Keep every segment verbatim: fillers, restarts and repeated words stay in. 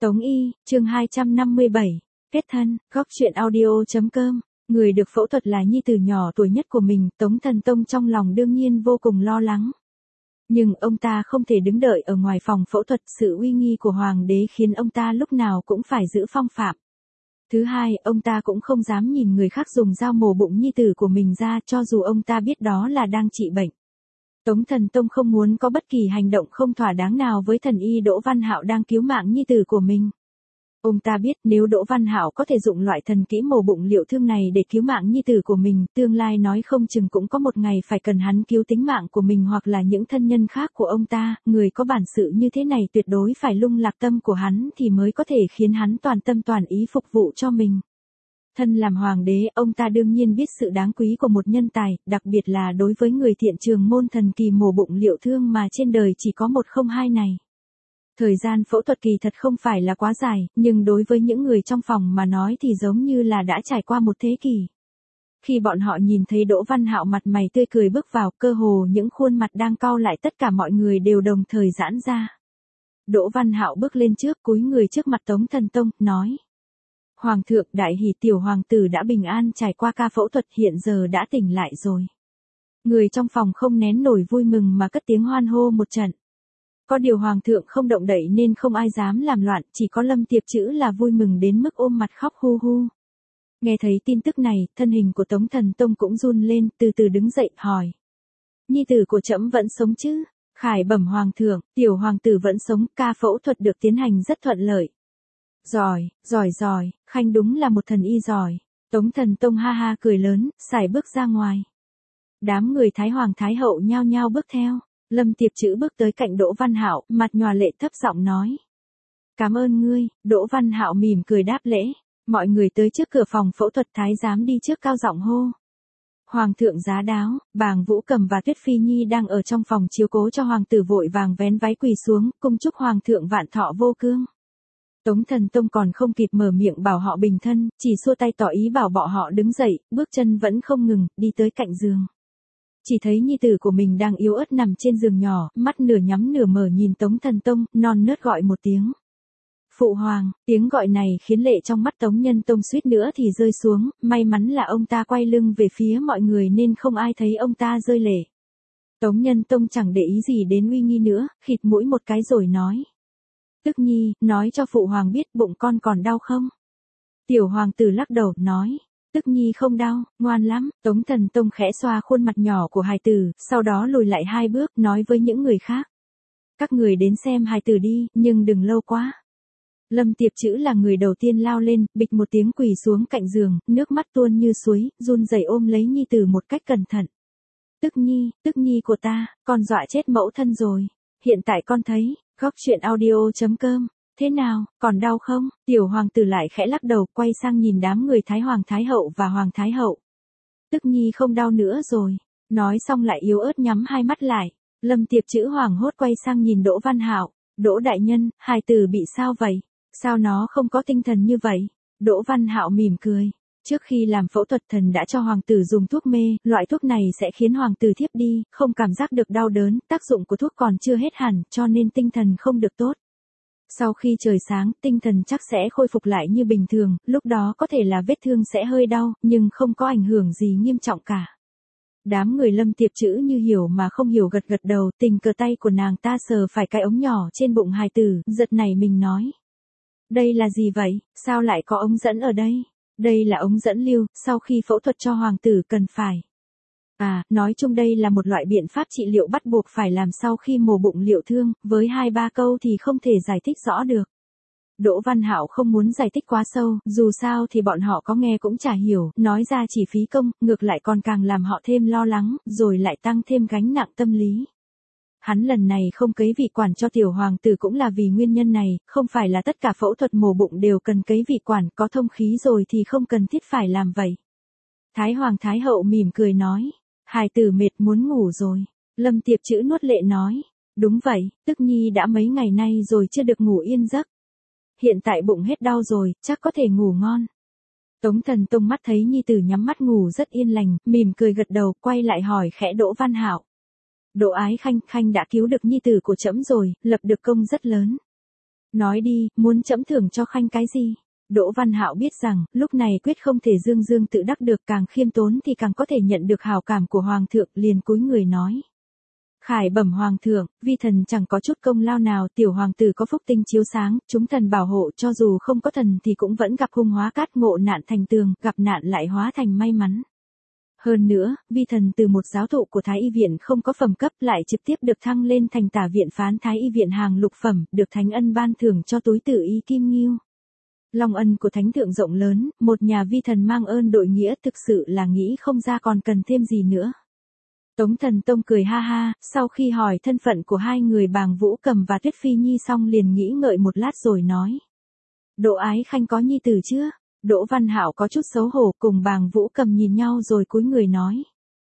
Tống Y, chương hai trăm năm mươi bảy, kết thân, góc truyện audio.com, người được phẫu thuật là nhi tử nhỏ tuổi nhất của mình, Tống Thần Tông trong lòng đương nhiên vô cùng lo lắng. Nhưng ông ta không thể đứng đợi ở ngoài phòng phẫu thuật, sự uy nghi của hoàng đế khiến ông ta lúc nào cũng phải giữ phong phạm. Thứ hai, ông ta cũng không dám nhìn người khác dùng dao mổ bụng nhi tử của mình ra, cho dù ông ta biết đó là đang trị bệnh. Tống Thần Tông không muốn có bất kỳ hành động không thỏa đáng nào với thần y Đỗ Văn Hạo đang cứu mạng nhi tử của mình. Ông ta biết nếu Đỗ Văn Hạo có thể dụng loại thần kỹ mổ bụng liệu thương này để cứu mạng nhi tử của mình, tương lai nói không chừng cũng có một ngày phải cần hắn cứu tính mạng của mình hoặc là những thân nhân khác của ông ta, người có bản sự như thế này tuyệt đối phải lung lạc tâm của hắn thì mới có thể khiến hắn toàn tâm toàn ý phục vụ cho mình. Thân làm hoàng đế, ông ta đương nhiên biết sự đáng quý của một nhân tài, đặc biệt là đối với người thiện trường môn thần kỳ mổ bụng liệu thương mà trên đời chỉ có một không hai này. Thời gian phẫu thuật kỳ thật không phải là quá dài, nhưng đối với những người trong phòng mà nói thì giống như là đã trải qua một thế kỷ. Khi bọn họ nhìn thấy Đỗ Văn Hạo mặt mày tươi cười bước vào, cơ hồ những khuôn mặt đang cau lại tất cả mọi người đều đồng thời giãn ra. Đỗ Văn Hạo bước lên trước, cúi người trước mặt Tống Thần Tông, nói: Hoàng thượng, đại hỷ, tiểu hoàng tử đã bình an trải qua ca phẫu thuật, hiện giờ đã tỉnh lại rồi. Người trong phòng không nén nổi vui mừng mà cất tiếng hoan hô một trận. Có điều hoàng thượng không động đậy nên không ai dám làm loạn, chỉ có Lâm Tiệp Chữ là vui mừng đến mức ôm mặt khóc hu hu. Nghe thấy tin tức này, thân hình của Tống Thần Tông cũng run lên, từ từ đứng dậy, hỏi: Nhi tử của trẫm vẫn sống chứ? Khải bẩm hoàng thượng, tiểu hoàng tử vẫn sống, ca phẫu thuật được tiến hành rất thuận lợi. Giỏi, giỏi giỏi, Khanh đúng là một thần y giỏi. Tống Thần Tông ha ha cười lớn, sải bước ra ngoài. Đám người Thái Hoàng Thái Hậu nhao nhao bước theo. Lâm Tiệp Chữ bước tới cạnh Đỗ Văn Hạo, mặt nhòa lệ thấp giọng nói: Cảm ơn ngươi. Đỗ Văn Hạo mỉm cười đáp lễ. Mọi người tới trước cửa phòng phẫu thuật, thái giám đi trước cao giọng hô: Hoàng thượng giá đáo. Bàng Vũ Cầm và Tuyết Phi Nhi đang ở trong phòng chiếu cố cho hoàng tử vội vàng vén váy quỳ xuống, cung chúc hoàng thượng vạn thọ vô cương. Tống Thần Tông còn không kịp mở miệng bảo họ bình thân, chỉ xua tay tỏ ý bảo bọn họ đứng dậy, bước chân vẫn không ngừng, đi tới cạnh giường. Chỉ thấy nhi tử của mình đang yếu ớt nằm trên giường nhỏ, mắt nửa nhắm nửa mở nhìn Tống Thần Tông, non nớt gọi một tiếng: Phụ hoàng. Tiếng gọi này khiến lệ trong mắt Tống Nhân Tông suýt nữa thì rơi xuống, may mắn là ông ta quay lưng về phía mọi người nên không ai thấy ông ta rơi lệ. Tống Nhân Tông chẳng để ý gì đến uy nghi nữa, khịt mũi một cái rồi nói: Tức Nhi, nói cho phụ hoàng biết bụng con còn đau không? Tiểu hoàng tử lắc đầu, nói: Tức Nhi không đau, ngoan lắm. Tống Thần Tông khẽ xoa khuôn mặt nhỏ của hài tử, sau đó lùi lại hai bước, nói với những người khác: Các người đến xem hài tử đi, nhưng đừng lâu quá. Lâm Tiệp Chữ là người đầu tiên lao lên, bịch một tiếng quỳ xuống cạnh giường, nước mắt tuôn như suối, run rẩy ôm lấy nhi tử một cách cẩn thận. Tức Nhi, Tức Nhi của ta, con dọa chết mẫu thân rồi. Hiện tại con thấy, góc truyện audio.com, thế nào, còn đau không? Tiểu hoàng tử lại khẽ lắc đầu, quay sang nhìn đám người Thái Hoàng Thái Hậu và Hoàng Thái Hậu. Tức Nhi không đau nữa rồi. Nói xong lại yếu ớt nhắm hai mắt lại. Lâm Tiệp Chữ hoảng hốt quay sang nhìn Đỗ Văn Hạo. Đỗ đại nhân, hài tử bị sao vậy? Sao nó không có tinh thần như vậy? Đỗ Văn Hạo mỉm cười. Trước khi làm phẫu thuật thần đã cho hoàng tử dùng thuốc mê, loại thuốc này sẽ khiến hoàng tử thiếp đi, không cảm giác được đau đớn, tác dụng của thuốc còn chưa hết hẳn, cho nên tinh thần không được tốt. Sau khi trời sáng, tinh thần chắc sẽ khôi phục lại như bình thường, lúc đó có thể là vết thương sẽ hơi đau, nhưng không có ảnh hưởng gì nghiêm trọng cả. Đám người Lâm Tiệp Chữ như hiểu mà không hiểu gật gật đầu, tình cờ tay của nàng ta sờ phải cái ống nhỏ trên bụng hài tử, giật nảy mình nói: Đây là gì vậy, sao lại có ống dẫn ở đây? Đây là ống dẫn lưu, sau khi phẫu thuật cho hoàng tử cần phải. À, nói chung đây là một loại biện pháp trị liệu bắt buộc phải làm sau khi mổ bụng liệu thương, với hai ba câu thì không thể giải thích rõ được. Đỗ Văn Hạo không muốn giải thích quá sâu, dù sao thì bọn họ có nghe cũng chả hiểu, nói ra chỉ phí công, ngược lại còn càng làm họ thêm lo lắng, rồi lại tăng thêm gánh nặng tâm lý. Hắn lần này không cấy vị quản cho tiểu hoàng tử cũng là vì nguyên nhân này, không phải là tất cả phẫu thuật mổ bụng đều cần cấy vị quản, có thông khí rồi thì không cần thiết phải làm vậy. Thái Hoàng Thái Hậu mỉm cười nói: Hài tử mệt muốn ngủ rồi. Lâm Tiệp Chữ nuốt lệ nói: Đúng vậy, Tức Nhi đã mấy ngày nay rồi chưa được ngủ yên giấc. Hiện tại bụng hết đau rồi, chắc có thể ngủ ngon. Tống Thần Tông mắt thấy nhi tử nhắm mắt ngủ rất yên lành, mỉm cười gật đầu, quay lại hỏi khẽ Đỗ Văn Hạo: Đỗ Ái Khanh, Khanh đã cứu được nhi tử của trẫm rồi, lập được công rất lớn. Nói đi, muốn trẫm thưởng cho Khanh cái gì? Đỗ Văn Hạo biết rằng, lúc này quyết không thể dương dương tự đắc được, càng khiêm tốn thì càng có thể nhận được hảo cảm của Hoàng thượng, liền cúi người nói. Khải bẩm Hoàng thượng, vi thần chẳng có chút công lao nào, tiểu hoàng tử có phúc tinh chiếu sáng, chúng thần bảo hộ, cho dù không có thần thì cũng vẫn gặp hung hóa cát, ngộ nạn thành tường, gặp nạn lại hóa thành may mắn. Hơn nữa, vi thần từ một giáo thụ của Thái Y Viện không có phẩm cấp lại trực tiếp được thăng lên thành tả viện phán Thái Y Viện hàng lục phẩm, được thánh ân ban thưởng cho túi tử y kim nghiêu. Long ân của thánh thượng rộng lớn, một nhà vi thần mang ơn đội nghĩa, thực sự là nghĩ không ra còn cần thêm gì nữa. Tống Thần Tông cười ha ha, sau khi hỏi thân phận của hai người Bàng Vũ Cầm và Tuyết Phi Nhi xong liền nghĩ ngợi một lát rồi nói. Đỗ Ái Khanh có nhi tử chưa? Đỗ Văn Hạo có chút xấu hổ, cùng Bàng Vũ Cầm nhìn nhau rồi cúi người nói.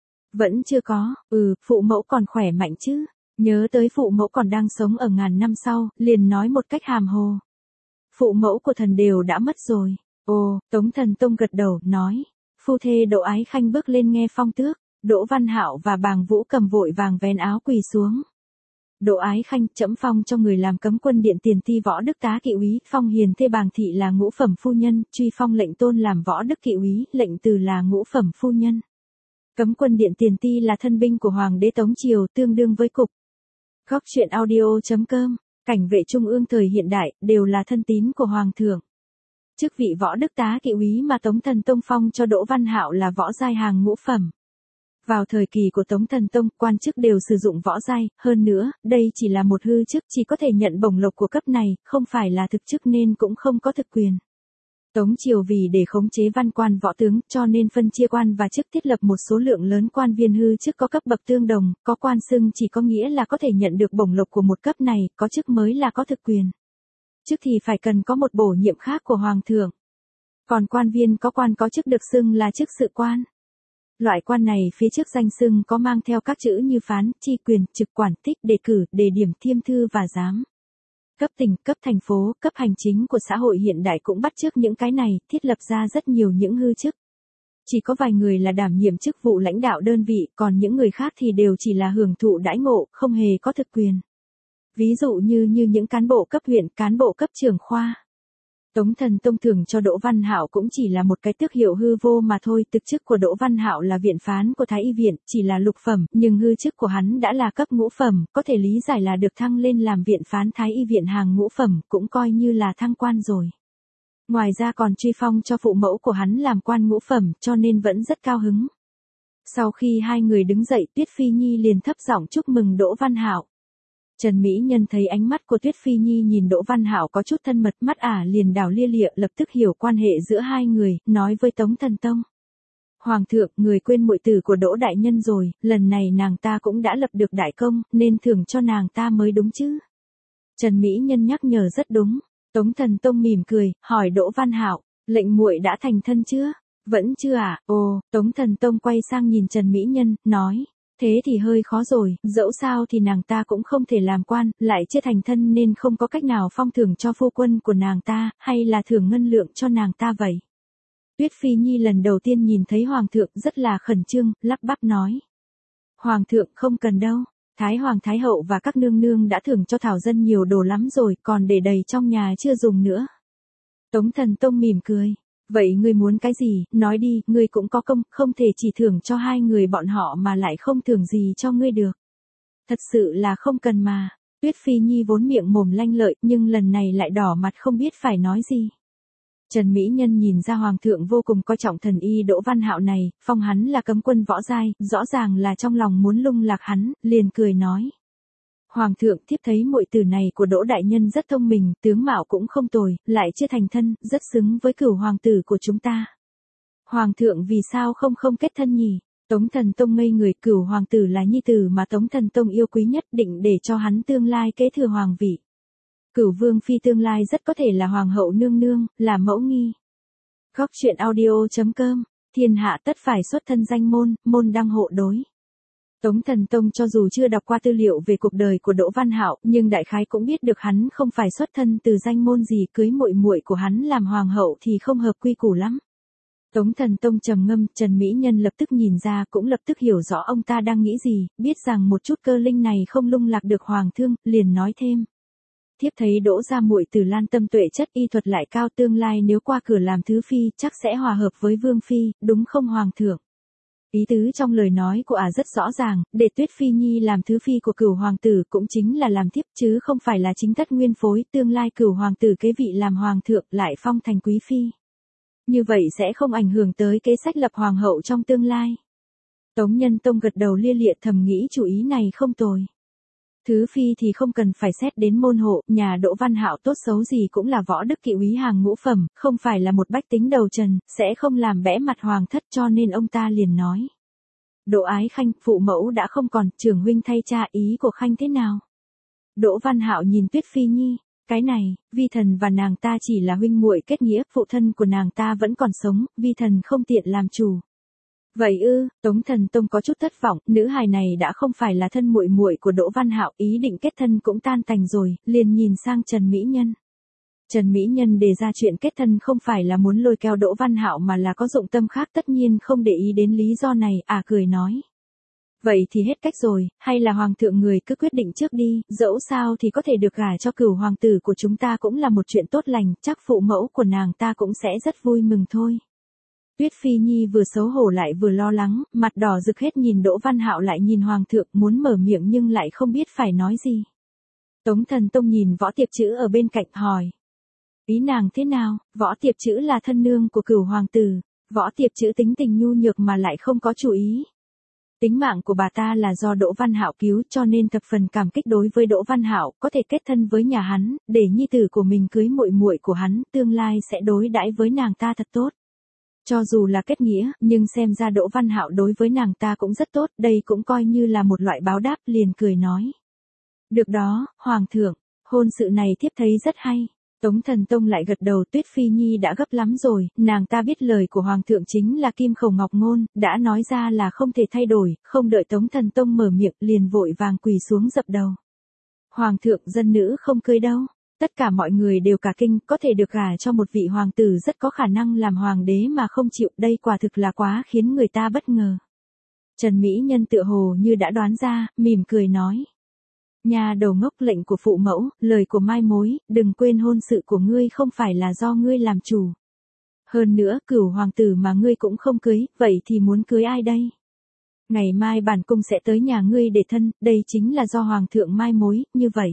Vẫn chưa có, ừ, phụ mẫu còn khỏe mạnh chứ, nhớ tới phụ mẫu còn đang sống ở ngàn năm sau, liền nói một cách hàm hồ. Phụ mẫu của thần đều đã mất rồi. Ồ, Tống Thần Tông gật đầu, nói. Phu thê Đỗ Ái Khanh bước lên nghe phong tước, Đỗ Văn Hạo và Bàng Vũ Cầm vội vàng vén áo quỳ xuống. Đỗ Ái Khanh, trẫm phong cho người làm cấm quân điện tiền ti võ đức tá kỵ úy, phong hiền thê Bàng thị là ngũ phẩm phu nhân, truy phong lệnh tôn làm võ đức kỵ úy, lệnh từ là ngũ phẩm phu nhân. Cấm quân điện tiền ti là thân binh của Hoàng đế Tống Triều, tương đương với cục. Góc truyện audio.com, cảnh vệ trung ương thời hiện đại, đều là thân tín của Hoàng thượng. Chức vị võ đức tá kỵ úy mà Tống Thần Tông phong cho Đỗ Văn Hạo là võ giai hàng ngũ phẩm. Vào thời kỳ của Tống Thần Tông, quan chức đều sử dụng võ giai, hơn nữa, đây chỉ là một hư chức, chỉ có thể nhận bổng lộc của cấp này, không phải là thực chức nên cũng không có thực quyền. Tống Triều vì để khống chế văn quan võ tướng, cho nên phân chia quan và chức, thiết lập một số lượng lớn quan viên hư chức có cấp bậc tương đồng, có quan xưng chỉ có nghĩa là có thể nhận được bổng lộc của một cấp này, có chức mới là có thực quyền. Chức thì phải cần có một bổ nhiệm khác của Hoàng thượng. Còn quan viên có quan có chức được xưng là chức sự quan. Loại quan này phía trước danh xưng có mang theo các chữ như phán, chi quyền, trực quản, tích, đề cử, đề điểm, thiêm thư và giám. Cấp tỉnh, cấp thành phố, cấp hành chính của xã hội hiện đại cũng bắt chước những cái này, thiết lập ra rất nhiều những hư chức. Chỉ có vài người là đảm nhiệm chức vụ lãnh đạo đơn vị, còn những người khác thì đều chỉ là hưởng thụ đãi ngộ, không hề có thực quyền. Ví dụ như như những cán bộ cấp huyện, cán bộ cấp trưởng khoa. Tống Thần Tông thưởng cho Đỗ Văn Hạo cũng chỉ là một cái tước hiệu hư vô mà thôi, thực chức của Đỗ Văn Hạo là viện phán của Thái Y Viện, chỉ là lục phẩm, nhưng hư chức của hắn đã là cấp ngũ phẩm, có thể lý giải là được thăng lên làm viện phán Thái Y Viện hàng ngũ phẩm, cũng coi như là thăng quan rồi. Ngoài ra còn truy phong cho phụ mẫu của hắn làm quan ngũ phẩm, cho nên vẫn rất cao hứng. Sau khi hai người đứng dậy, Tuyết Phi Nhi liền thấp giọng chúc mừng Đỗ Văn Hạo. Trần Mỹ Nhân thấy ánh mắt của Tuyết Phi Nhi nhìn Đỗ Văn Hạo có chút thân mật, mắt ả liền đảo lia lịa, lập tức hiểu quan hệ giữa hai người, nói với Tống Thần Tông. Hoàng thượng, người quên muội tử của Đỗ đại nhân rồi, lần này nàng ta cũng đã lập được đại công, nên thưởng cho nàng ta mới đúng chứ. Trần Mỹ Nhân nhắc nhở rất đúng. Tống Thần Tông mỉm cười, hỏi Đỗ Văn Hạo, lệnh muội đã thành thân chưa? Vẫn chưa à? Ồ, Tống Thần Tông quay sang nhìn Trần Mỹ Nhân, nói. Thế thì hơi khó rồi, dẫu sao thì nàng ta cũng không thể làm quan, lại chưa thành thân nên không có cách nào phong thưởng cho phu quân của nàng ta, hay là thưởng ngân lượng cho nàng ta vậy. Tuyết Phi Nhi lần đầu tiên nhìn thấy Hoàng thượng rất là khẩn trương, lắp bắp nói. Hoàng thượng không cần đâu, Thái Hoàng Thái Hậu và các nương nương đã thưởng cho Thảo Dân nhiều đồ lắm rồi, còn để đầy trong nhà chưa dùng nữa. Tống Thần Tông mỉm cười. Vậy ngươi muốn cái gì, nói đi, ngươi cũng có công, không thể chỉ thưởng cho hai người bọn họ mà lại không thưởng gì cho ngươi được. Thật sự là không cần mà. Tuyết Phi Nhi vốn miệng mồm lanh lợi, nhưng lần này lại đỏ mặt không biết phải nói gì. Trần Mỹ Nhân nhìn ra Hoàng thượng vô cùng coi trọng thần y Đỗ Văn Hạo này, phong hắn là cấm quân võ giai, rõ ràng là trong lòng muốn lung lạc hắn, liền cười nói. Hoàng thượng, thiếp thấy muội tử này của Đỗ đại nhân rất thông minh, tướng mạo cũng không tồi, lại chưa thành thân, rất xứng với cửu hoàng tử của chúng ta. Hoàng thượng vì sao không không kết thân nhỉ? Tống Thần Tông ngây người, cửu hoàng tử là nhi tử mà Tống Thần Tông yêu quý nhất, định để cho hắn tương lai kế thừa hoàng vị. Cửu vương phi tương lai rất có thể là hoàng hậu nương nương, là mẫu nghi. Góc truyện audio.com, thiên hạ tất phải xuất thân danh môn, môn đăng hộ đối. Tống Thần Tông cho dù chưa đọc qua tư liệu về cuộc đời của Đỗ Văn Hạo, nhưng đại khái cũng biết được hắn không phải xuất thân từ danh môn gì, cưới muội muội của hắn làm hoàng hậu thì không hợp quy củ lắm. Tống Thần Tông trầm ngâm, Trần Mỹ Nhân lập tức nhìn ra, cũng lập tức hiểu rõ ông ta đang nghĩ gì, biết rằng một chút cơ linh này không lung lạc được hoàng thương, liền nói thêm. Thiếp thấy Đỗ gia muội Từ Lan tâm tuệ chất y thuật lại cao, tương lai nếu qua cửa làm thứ phi, chắc sẽ hòa hợp với vương phi, đúng không hoàng thượng? Ý tứ trong lời nói của ả à rất rõ ràng, để Tuyết Phi Nhi làm thứ phi của cửu hoàng tử cũng chính là làm thiếp chứ không phải là chính thất nguyên phối, tương lai cửu hoàng tử kế vị làm hoàng thượng lại phong thành quý phi. Như vậy sẽ không ảnh hưởng tới kế sách lập hoàng hậu trong tương lai. Tống Nhân Tông gật đầu lia lịa thầm nghĩ chủ ý này không tồi. Thứ phi thì không cần phải xét đến môn hộ, nhà Đỗ Văn Hạo tốt xấu gì cũng là võ đức kỵ úy hàng ngũ phẩm, không phải là một bách tính đầu trần, sẽ không làm bẽ mặt hoàng thất, cho nên ông ta liền nói. Đỗ Ái Khanh, phụ mẫu đã không còn, trưởng huynh thay cha, ý của Khanh thế nào? Đỗ Văn Hạo nhìn Tuyết Phi Nhi, cái này, vi thần và nàng ta chỉ là huynh muội kết nghĩa, phụ thân của nàng ta vẫn còn sống, vi thần không tiện làm chủ. Vậy ư? Tống Thần Tông có chút thất vọng, nữ hài này đã không phải là thân muội muội của Đỗ Văn Hạo, ý định kết thân cũng tan tành rồi, liền nhìn sang Trần Mỹ Nhân. Trần Mỹ Nhân đề ra chuyện kết thân không phải là muốn lôi kéo Đỗ Văn Hạo mà là có dụng tâm khác, tất nhiên không để ý đến lý do này, à cười nói. Vậy thì hết cách rồi, hay là hoàng thượng người cứ quyết định trước đi, dẫu sao thì có thể được gả cho cửu hoàng tử của chúng ta cũng là một chuyện tốt lành, chắc phụ mẫu của nàng ta cũng sẽ rất vui mừng thôi. Tuyết Phi Nhi vừa xấu hổ lại vừa lo lắng, mặt đỏ rực hết, nhìn Đỗ Văn Hạo lại nhìn hoàng thượng, muốn mở miệng nhưng lại không biết phải nói gì. Tống Thần Tông nhìn Võ Tiệp Chữ ở bên cạnh hỏi. Ý nàng thế nào? Võ Tiệp Chữ là thân nương của cửu hoàng tử. Võ Tiệp Chữ tính tình nhu nhược mà lại không có chủ ý. Tính mạng của bà ta là do Đỗ Văn Hạo cứu, cho nên thập phần cảm kích đối với Đỗ Văn Hạo, có thể kết thân với nhà hắn, để nhi tử của mình cưới muội muội của hắn, tương lai sẽ đối đãi với nàng ta thật tốt. Cho dù là kết nghĩa, nhưng xem ra Đỗ Văn Hạo đối với nàng ta cũng rất tốt, đây cũng coi như là một loại báo đáp, liền cười nói. Được đó, hoàng thượng, hôn sự này thiếp thấy rất hay. Tống Thần Tông lại gật đầu. Tuyết Phi Nhi đã gấp lắm rồi, nàng ta biết lời của hoàng thượng chính là kim khẩu ngọc ngôn, đã nói ra là không thể thay đổi, không đợi Tống Thần Tông mở miệng liền vội vàng quỳ xuống dập đầu. Hoàng thượng, dân nữ không cưới đâu. Tất cả mọi người đều cả kinh, có thể được gả cho một vị hoàng tử rất có khả năng làm hoàng đế mà không chịu, đây quả thực là quá khiến người ta bất ngờ. Trần Mỹ Nhân tựa hồ như đã đoán ra, mỉm cười nói. Nhà đầu ngốc, lệnh của phụ mẫu, lời của mai mối, đừng quên hôn sự của ngươi không phải là do ngươi làm chủ. Hơn nữa, cửu hoàng tử mà ngươi cũng không cưới, vậy thì muốn cưới ai đây? Ngày mai bản cung sẽ tới nhà ngươi để thân, đây chính là do hoàng thượng mai mối, như vậy.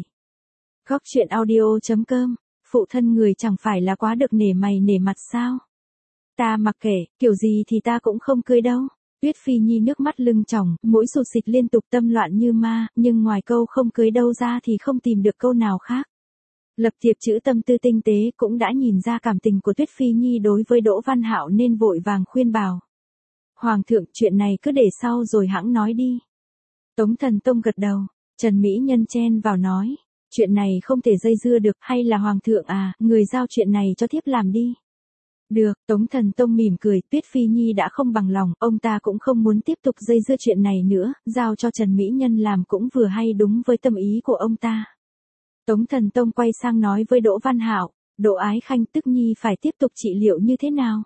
Góc truyện audio chấm com, phụ thân người chẳng phải là quá được nể mày nể mặt sao? Ta mặc kệ, kiểu gì thì ta cũng không cưới đâu. Tuyết Phi Nhi nước mắt lưng tròng, mũi sụt xịt liên tục, tâm loạn như ma, nhưng ngoài câu không cưới đâu ra thì không tìm được câu nào khác. Lập Tiệp Chữ tâm tư tinh tế cũng đã nhìn ra cảm tình của Tuyết Phi Nhi đối với Đỗ Văn Hạo nên vội vàng khuyên bảo. Hoàng thượng, chuyện này cứ để sau rồi hẵng nói đi. Tống Thần Tông gật đầu, Trần Mỹ Nhân chen vào nói. Chuyện này không thể dây dưa được, hay là hoàng thượng à, người giao chuyện này cho thiếp làm đi. Được, Tống Thần Tông mỉm cười, Tuyết Phi Nhi đã không bằng lòng, ông ta cũng không muốn tiếp tục dây dưa chuyện này nữa, giao cho Trần Mỹ Nhân làm cũng vừa hay đúng với tâm ý của ông ta. Tống Thần Tông quay sang nói với Đỗ Văn Hạo, Đỗ Ái Khanh, tức nhi phải tiếp tục trị liệu như thế nào?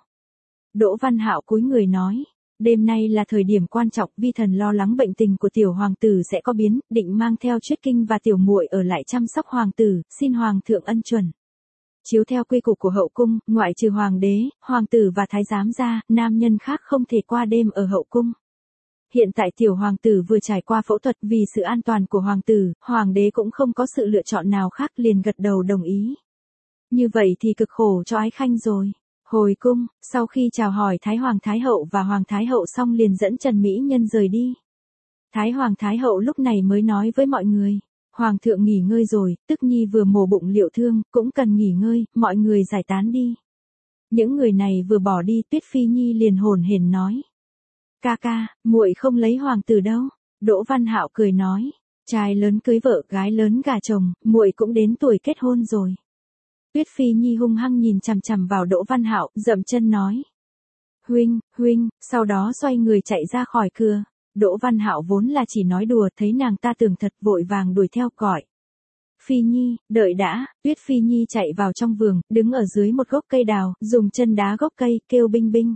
Đỗ Văn Hạo cúi người nói. Đêm nay là thời điểm quan trọng, vi thần lo lắng bệnh tình của tiểu hoàng tử sẽ có biến, định mang theo Chuyết Kinh và tiểu muội ở lại chăm sóc hoàng tử, xin hoàng thượng ân chuẩn. Chiếu theo quy củ của hậu cung, ngoại trừ hoàng đế, hoàng tử và thái giám ra, nam nhân khác không thể qua đêm ở hậu cung. Hiện tại tiểu hoàng tử vừa trải qua phẫu thuật, vì sự an toàn của hoàng tử, hoàng đế cũng không có sự lựa chọn nào khác, liền gật đầu đồng ý. Như vậy thì cực khổ cho Ái Khanh rồi. Hồi cung, sau khi chào hỏi Thái Hoàng Thái Hậu và Hoàng Thái Hậu xong liền dẫn Trần Mỹ Nhân rời đi. Thái Hoàng Thái Hậu lúc này mới nói với mọi người, Hoàng thượng nghỉ ngơi rồi, tức nhi vừa mổ bụng liệu thương, cũng cần nghỉ ngơi, mọi người giải tán đi. Những người này vừa bỏ đi, Tuyết Phi Nhi liền hồn hển nói. Ca ca, muội không lấy hoàng tử đâu. Đỗ Văn Hạo cười nói, trai lớn cưới vợ, gái lớn gả chồng, muội cũng đến tuổi kết hôn rồi. Tuyết Phi Nhi hung hăng nhìn chằm chằm vào Đỗ Văn Hạo, dậm chân nói. Huynh, huynh, sau đó xoay người chạy ra khỏi cửa. Đỗ Văn Hạo vốn là chỉ nói đùa, thấy nàng ta tưởng thật vội vàng đuổi theo gọi. Phi Nhi, đợi đã, Tuyết Phi Nhi chạy vào trong vườn, đứng ở dưới một gốc cây đào, dùng chân đá gốc cây, kêu binh binh.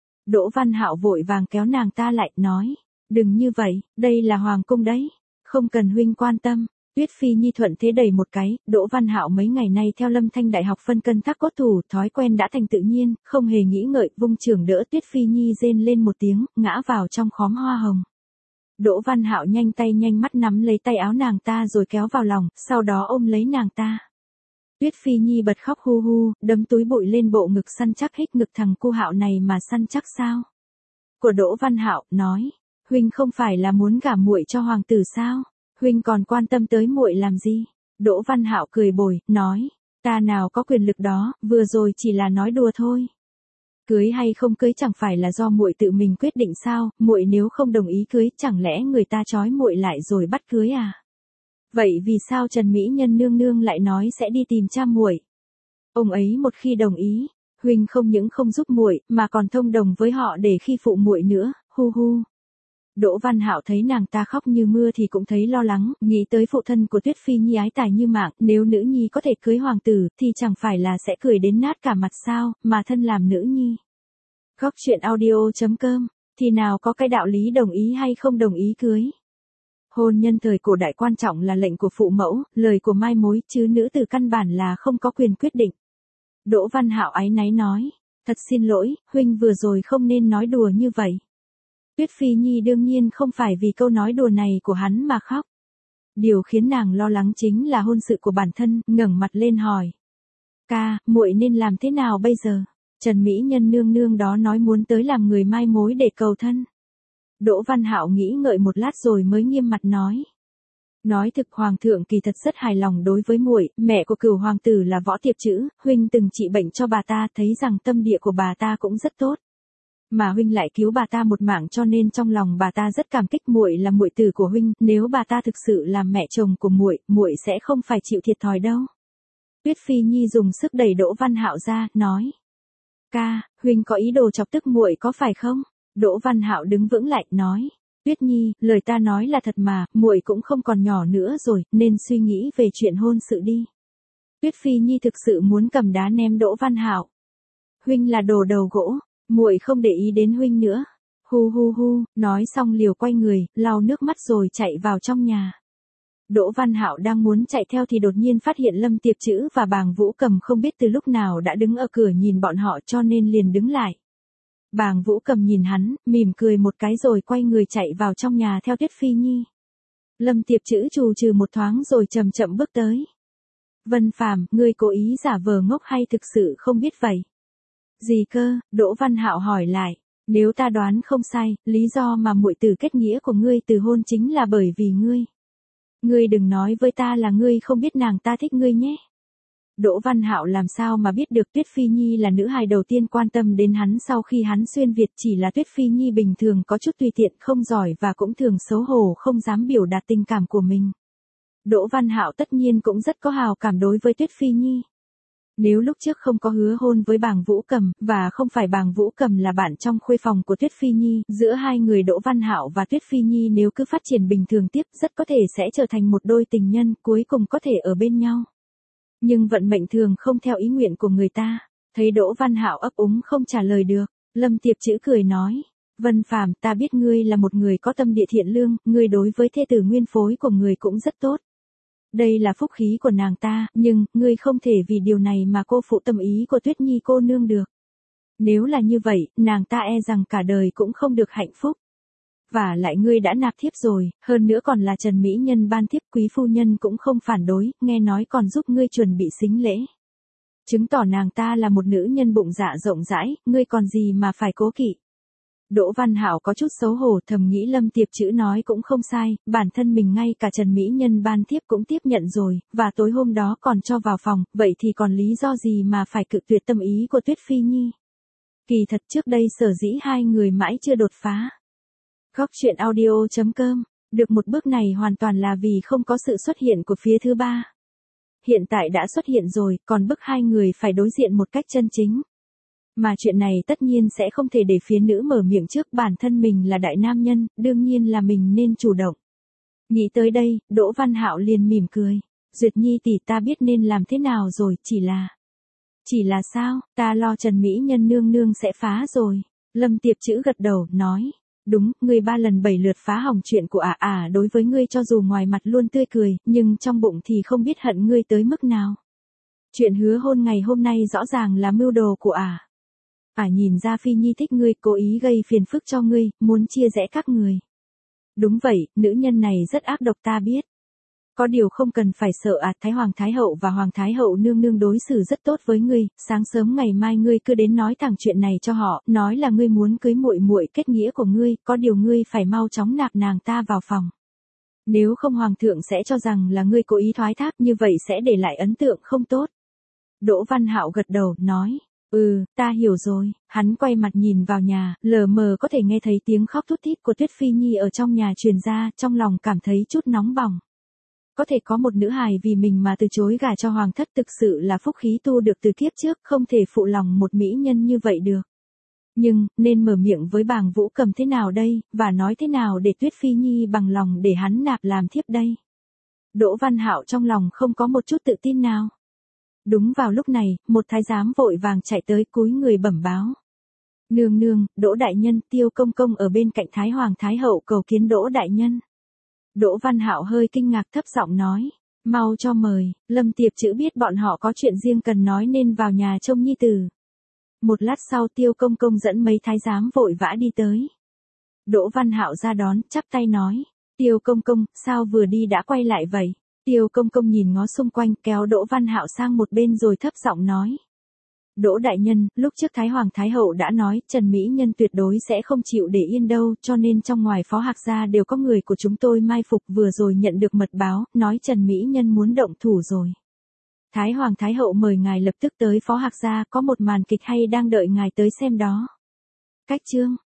Đỗ Văn Hạo vội vàng kéo nàng ta lại, nói. Đừng như vậy, đây là hoàng cung đấy. Không cần huynh quan tâm. Tuyết Phi Nhi thuận thế đẩy một cái, Đỗ Văn Hạo mấy ngày nay theo Lâm Thanh Đại học phân cân thác cốt thủ, thói quen đã thành tự nhiên, không hề nghĩ ngợi, vung chưởng đỡ Tuyết Phi Nhi rên lên một tiếng, ngã vào trong khóm hoa hồng. Đỗ Văn Hạo nhanh tay nhanh mắt nắm lấy tay áo nàng ta rồi kéo vào lòng, sau đó ôm lấy nàng ta. Tuyết Phi Nhi bật khóc hu hu, đấm túi bụi lên bộ ngực săn chắc hích ngực thằng cu Hạo này mà săn chắc sao? Của Đỗ Văn Hạo, nói, huynh không phải là muốn gả muội cho hoàng tử sao? Huynh còn quan tâm tới muội làm gì? Đỗ Văn Hạo cười bồi, nói, ta nào có quyền lực đó, vừa rồi chỉ là nói đùa thôi. Cưới hay không cưới chẳng phải là do muội tự mình quyết định sao? Muội nếu không đồng ý cưới, chẳng lẽ người ta trói muội lại rồi bắt cưới à? Vậy vì sao Trần Mỹ Nhân nương nương lại nói sẽ đi tìm cha muội? Ông ấy một khi đồng ý, huynh không những không giúp muội, mà còn thông đồng với họ để khi phụ muội nữa, hu hu. Đỗ Văn Hạo thấy nàng ta khóc như mưa thì cũng thấy lo lắng, nghĩ tới phụ thân của Tuyết Phi Nhi ái tài như mạng, nếu nữ nhi có thể cưới hoàng tử thì chẳng phải là sẽ cười đến nát cả mặt sao, mà thân làm nữ nhi. Góc truyện audio chấm com, thì nào có cái đạo lý đồng ý hay không đồng ý cưới. Hôn nhân thời cổ đại quan trọng là lệnh của phụ mẫu, lời của mai mối, chứ nữ tử căn bản là không có quyền quyết định. Đỗ Văn Hạo áy náy nói, thật xin lỗi, huynh vừa rồi không nên nói đùa như vậy. Tuyết Phi Nhi đương nhiên không phải vì câu nói đùa này của hắn mà khóc. Điều khiến nàng lo lắng chính là hôn sự của bản thân, ngẩng mặt lên hỏi. Ca, muội nên làm thế nào bây giờ? Trần Mỹ Nhân nương nương đó nói muốn tới làm người mai mối để cầu thân. Đỗ Văn Hạo nghĩ ngợi một lát rồi mới nghiêm mặt nói. Nói thực hoàng thượng kỳ thật rất hài lòng đối với muội, mẹ của cửu hoàng tử là Võ Tiệp Trữ, huynh từng trị bệnh cho bà ta, thấy rằng tâm địa của bà ta cũng rất tốt. Mà huynh lại cứu bà ta một mạng cho nên trong lòng bà ta rất cảm kích, muội là muội tử của huynh, nếu bà ta thực sự làm mẹ chồng của muội, muội sẽ không phải chịu thiệt thòi đâu. Tuyết Phi Nhi dùng sức đẩy Đỗ Văn Hạo ra, nói: "Ca, huynh có ý đồ chọc tức muội có phải không?" Đỗ Văn Hạo đứng vững lại, nói: "Tuyết Nhi, lời ta nói là thật mà, muội cũng không còn nhỏ nữa rồi, nên suy nghĩ về chuyện hôn sự đi." Tuyết Phi Nhi thực sự muốn cầm đá ném Đỗ Văn Hạo. "Huynh là đồ đầu gỗ, muội không để ý đến huynh nữa." Hu hu hu, nói xong liều quay người, lau nước mắt rồi chạy vào trong nhà. Đỗ Văn Hạo đang muốn chạy theo thì đột nhiên phát hiện Lâm Tiệp Trữ và Bàng Vũ Cầm không biết từ lúc nào đã đứng ở cửa nhìn bọn họ cho nên liền đứng lại. Bàng Vũ Cầm nhìn hắn, mỉm cười một cái rồi quay người chạy vào trong nhà theo Tuyết Phi Nhi. Lâm Tiệp Trữ trù trừ một thoáng rồi chậm chậm bước tới. "Vân Phàm, ngươi cố ý giả vờ ngốc hay thực sự không biết vậy?" "Gì cơ?" Đỗ Văn Hạo hỏi lại. "Nếu ta đoán không sai, lý do mà muội tử kết nghĩa của ngươi từ hôn chính là bởi vì ngươi. Ngươi đừng nói với ta là ngươi không biết nàng ta thích ngươi nhé." Đỗ Văn Hạo làm sao mà biết được Tuyết Phi Nhi là nữ hài đầu tiên quan tâm đến hắn sau khi hắn xuyên Việt, chỉ là Tuyết Phi Nhi bình thường có chút tùy tiện, không giỏi và cũng thường xấu hổ không dám biểu đạt tình cảm của mình. Đỗ Văn Hạo tất nhiên cũng rất có hào cảm đối với Tuyết Phi Nhi. Nếu lúc trước không có hứa hôn với Bàng Vũ Cầm, và không phải Bàng Vũ Cầm là bạn trong khuê phòng của Tuyết Phi Nhi, giữa hai người Đỗ Văn Hạo và Tuyết Phi Nhi nếu cứ phát triển bình thường tiếp, rất có thể sẽ trở thành một đôi tình nhân, cuối cùng có thể ở bên nhau. Nhưng vận mệnh thường không theo ý nguyện của người ta. Thấy Đỗ Văn Hạo ấp úng không trả lời được, Lâm Tiệp Trữ cười nói: "Vân Phàm, ta biết ngươi là một người có tâm địa thiện lương, ngươi đối với thê tử nguyên phối của ngươi cũng rất tốt. Đây là phúc khí của nàng ta, nhưng, ngươi không thể vì điều này mà cô phụ tâm ý của Tuyết Nhi cô nương được. Nếu là như vậy, nàng ta e rằng cả đời cũng không được hạnh phúc. Và lại ngươi đã nạp thiếp rồi, hơn nữa còn là Trần Mỹ Nhân ban thiếp, quý phu nhân cũng không phản đối, nghe nói còn giúp ngươi chuẩn bị sính lễ. Chứng tỏ nàng ta là một nữ nhân bụng dạ rộng rãi, ngươi còn gì mà phải cố kỵ." Đỗ Văn Hạo có chút xấu hổ, thầm nghĩ Lâm Tiệp Trữ nói cũng không sai, bản thân mình ngay cả Trần Mỹ Nhân ban thiếp cũng tiếp nhận rồi, và tối hôm đó còn cho vào phòng, vậy thì còn lý do gì mà phải cự tuyệt tâm ý của Tuyết Phi Nhi. Kỳ thật trước đây sở dĩ hai người mãi chưa đột phá. Góc truyện audio chấm com, được một bước này hoàn toàn là vì không có sự xuất hiện của phía thứ ba. Hiện tại đã xuất hiện rồi, còn bức hai người phải đối diện một cách chân chính. Mà chuyện này tất nhiên sẽ không thể để phía nữ mở miệng trước, bản thân mình là đại nam nhân, đương nhiên là mình nên chủ động. Nghĩ tới đây, Đỗ Văn Hạo liền mỉm cười. "Duyệt Nhi tỷ, ta biết nên làm thế nào rồi, chỉ là... Chỉ là sao, ta lo Trần Mỹ Nhân nương nương sẽ phá rồi." Lâm Tiệp Trữ gật đầu, nói: Đúng, ngươi ba lần bảy lượt phá hỏng chuyện của ả ả đối với ngươi cho dù ngoài mặt luôn tươi cười, nhưng trong bụng thì không biết hận ngươi tới mức nào. Chuyện hứa hôn ngày hôm nay rõ ràng là mưu đồ của ả. Ả nhìn ra Phi Nhi thích ngươi, cố ý gây phiền phức cho ngươi, muốn chia rẽ các người. Đúng vậy, nữ nhân này rất ác độc ta biết. Có điều không cần phải sợ à, Thái Hoàng Thái Hậu và Hoàng Thái Hậu nương nương đối xử rất tốt với ngươi, sáng sớm ngày mai ngươi cứ đến nói thẳng chuyện này cho họ, nói là ngươi muốn cưới muội muội kết nghĩa của ngươi, có điều ngươi phải mau chóng nạp nàng ta vào phòng. Nếu không Hoàng thượng sẽ cho rằng là ngươi cố ý thoái thác, như vậy sẽ để lại ấn tượng không tốt. Đỗ Văn Hạo gật đầu, nói, ừ, ta hiểu rồi, hắn quay mặt nhìn vào nhà, lờ mờ có thể nghe thấy tiếng khóc thút thít của Tuyết Phi Nhi ở trong nhà truyền ra, trong lòng cảm thấy chút nóng bỏng. Có thể có một nữ hài vì mình mà từ chối gả cho hoàng thất thực sự là phúc khí tu được từ kiếp trước, không thể phụ lòng một mỹ nhân như vậy được. Nhưng, nên mở miệng với Bàng Vũ Cầm thế nào đây, và nói thế nào để Tuyết Phi Nhi bằng lòng để hắn nạp làm thiếp đây? Đỗ Văn Hạo trong lòng không có một chút tự tin nào. Đúng vào lúc này, một thái giám vội vàng chạy tới cúi người bẩm báo. Nương nương, Đỗ đại nhân, Tiêu công công ở bên cạnh Thái Hoàng Thái Hậu cầu kiến Đỗ đại nhân. Đỗ Văn Hạo hơi kinh ngạc thấp giọng nói, mau cho mời. Lâm Tiệp Chữ biết bọn họ có chuyện riêng cần nói nên vào nhà trông nhi tử. Một lát sau Tiêu công công dẫn mấy thái giám vội vã đi tới. Đỗ Văn Hạo ra đón, chắp tay nói, Tiêu công công, sao vừa đi đã quay lại vậy? Tiêu công công nhìn ngó xung quanh, kéo Đỗ Văn Hạo sang một bên rồi thấp giọng nói. Đỗ đại nhân, lúc trước Thái Hoàng Thái Hậu đã nói, Trần Mỹ Nhân tuyệt đối sẽ không chịu để yên đâu, cho nên trong ngoài Phó Hạc gia đều có người của chúng tôi mai phục, vừa rồi nhận được mật báo, nói Trần Mỹ Nhân muốn động thủ rồi. Thái Hoàng Thái Hậu mời ngài lập tức tới Phó Hạc gia, có một màn kịch hay đang đợi ngài tới xem đó. Cách chương